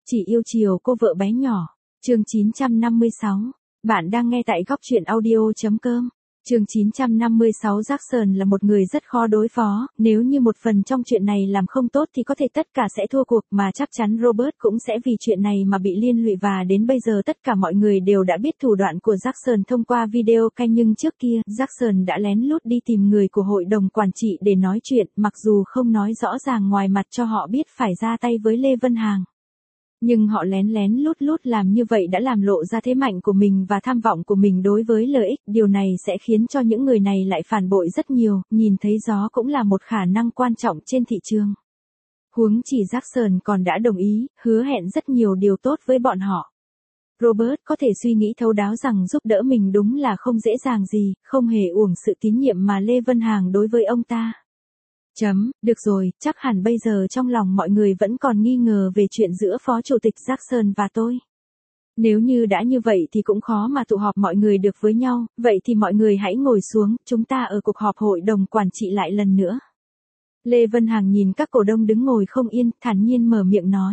Chỉ yêu chiều cô vợ bé nhỏ. Chương 956. Bạn đang nghe tại góc truyện audio.com. Chương 956. Jackson là một người rất khó đối phó, nếu như một phần trong chuyện này làm không tốt thì có thể tất cả sẽ thua cuộc, mà chắc chắn Robert cũng sẽ vì chuyện này mà bị liên lụy, và đến bây giờ tất cả mọi người đều đã biết thủ đoạn của Jackson thông qua video call, nhưng trước kia, Jackson đã lén lút đi tìm người của hội đồng quản trị để nói chuyện, mặc dù không nói rõ ràng ngoài mặt cho họ biết phải ra tay với Lê Vân Hằng. Nhưng họ lén lén lút lút làm như vậy đã làm lộ ra thế mạnh của mình và tham vọng của mình đối với lợi ích, điều này sẽ khiến cho những người này lại phản bội rất nhiều, nhìn thấy gió cũng là một khả năng quan trọng trên thị trường. Huống chỉ Jackson còn đã đồng ý, hứa hẹn rất nhiều điều tốt với bọn họ. Robert có thể suy nghĩ thấu đáo rằng giúp đỡ mình đúng là không dễ dàng gì, không hề uổng sự tín nhiệm mà Lê Vân Hằng đối với ông ta. Được rồi, chắc hẳn bây giờ trong lòng mọi người vẫn còn nghi ngờ về chuyện giữa Phó Chủ tịch Jackson và tôi. Nếu như đã như vậy thì cũng khó mà tụ họp mọi người được với nhau, vậy thì mọi người hãy ngồi xuống, chúng ta ở cuộc họp hội đồng quản trị lại lần nữa. Lê Vân Hằng nhìn các cổ đông đứng ngồi không yên, thản nhiên mở miệng nói.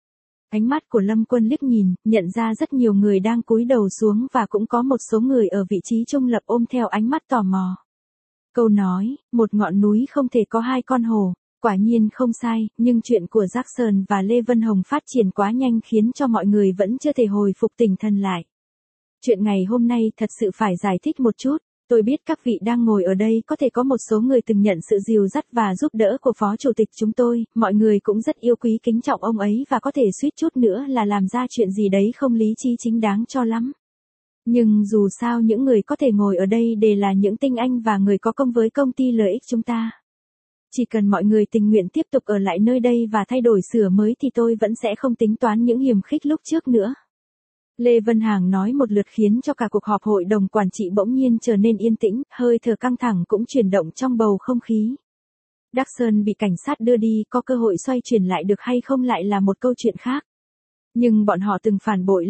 Ánh mắt của Lâm Quân liếc nhìn, nhận ra rất nhiều người đang cúi đầu xuống và cũng có một số người ở vị trí trung lập ôm theo ánh mắt tò mò. Câu nói, một ngọn núi không thể có hai con hổ, quả nhiên không sai, nhưng chuyện của Jackson và Lê Vân Hồng phát triển quá nhanh khiến cho mọi người vẫn chưa thể hồi phục tinh thần lại. Chuyện ngày hôm nay thật sự phải giải thích một chút, tôi biết các vị đang ngồi ở đây có thể có một số người từng nhận sự dìu dắt và giúp đỡ của Phó Chủ tịch chúng tôi, mọi người cũng rất yêu quý kính trọng ông ấy và có thể suýt chút nữa là làm ra chuyện gì đấy không lý trí chính đáng cho lắm. Nhưng dù sao những người có thể ngồi ở đây đều là những tinh anh và người có công với công ty lợi ích chúng ta. Chỉ cần mọi người tình nguyện tiếp tục ở lại nơi đây và thay đổi sửa mới thì tôi vẫn sẽ không tính toán những hiềm khích lúc trước nữa. Lê Vân Hằng nói một lượt khiến cho cả cuộc họp hội đồng quản trị bỗng nhiên trở nên yên tĩnh, hơi thở căng thẳng cũng chuyển động trong bầu không khí. Jackson bị cảnh sát đưa đi, có cơ hội xoay chuyển lại được hay không lại là một câu chuyện khác. Nhưng bọn họ từng phản bội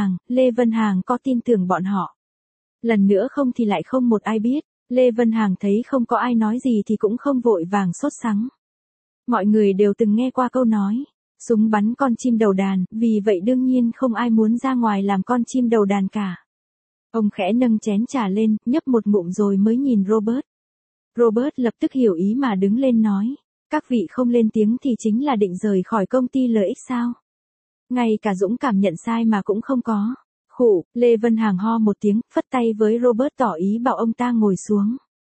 Lê Vân Hằng có tin tưởng bọn họ. Lần nữa không thì lại không một ai biết, Lê Vân Hằng thấy không có ai nói gì thì cũng không vội vàng sốt sắng. Mọi người đều từng nghe qua câu nói, súng bắn con chim đầu đàn, vì vậy đương nhiên không ai muốn ra ngoài làm con chim đầu đàn cả. Ông khẽ nâng chén trà lên, nhấp một ngụm rồi mới nhìn Robert. Robert lập tức hiểu ý mà đứng lên nói, các vị không lên tiếng thì chính là định rời khỏi công ty lợi ích sao? Ngay cả dũng cảm nhận sai mà cũng không có. Khụ, Lê Vân Hằng ho một tiếng, phất tay với Robert tỏ ý bảo ông ta ngồi xuống.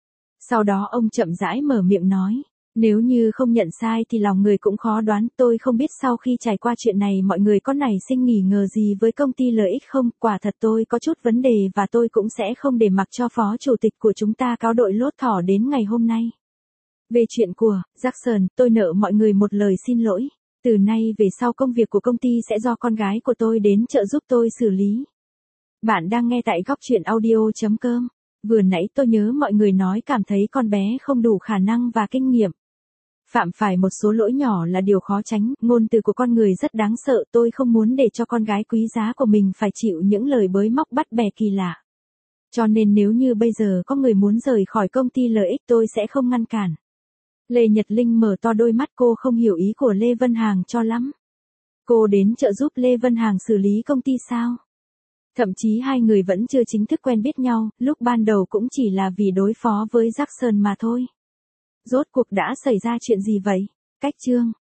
Sau đó ông chậm rãi mở miệng nói, nếu như không nhận sai thì lòng người cũng khó đoán, tôi không biết sau khi trải qua chuyện này mọi người có nảy sinh nghi ngờ gì với công ty lợi ích không, quả thật tôi có chút vấn đề và tôi cũng sẽ không để mặc cho Phó Chủ tịch của chúng ta cáo đội lốt thỏ đến ngày hôm nay. Về chuyện của Jackson, tôi nợ mọi người một lời xin lỗi. Từ nay về sau công việc của công ty sẽ do con gái của tôi đến trợ giúp tôi xử lý. Bạn đang nghe tại góc truyện audio.com. Vừa nãy tôi nhớ mọi người nói cảm thấy con bé không đủ khả năng và kinh nghiệm. Phạm phải một số lỗi nhỏ là điều khó tránh, ngôn từ của con người rất đáng sợ, tôi không muốn để cho con gái quý giá của mình phải chịu những lời bới móc bắt bè kỳ lạ. Cho nên nếu như bây giờ có người muốn rời khỏi công ty lợi ích tôi sẽ không ngăn cản. Lê Nhật Linh mở to đôi mắt, cô không hiểu ý của Lê Vân Hằng cho lắm. Cô đến trợ giúp Lê Vân Hằng xử lý công ty sao? Thậm chí hai người vẫn chưa chính thức quen biết nhau, lúc ban đầu cũng chỉ là vì đối phó với Jackson mà thôi. Rốt cuộc đã xảy ra chuyện gì vậy? Cách chương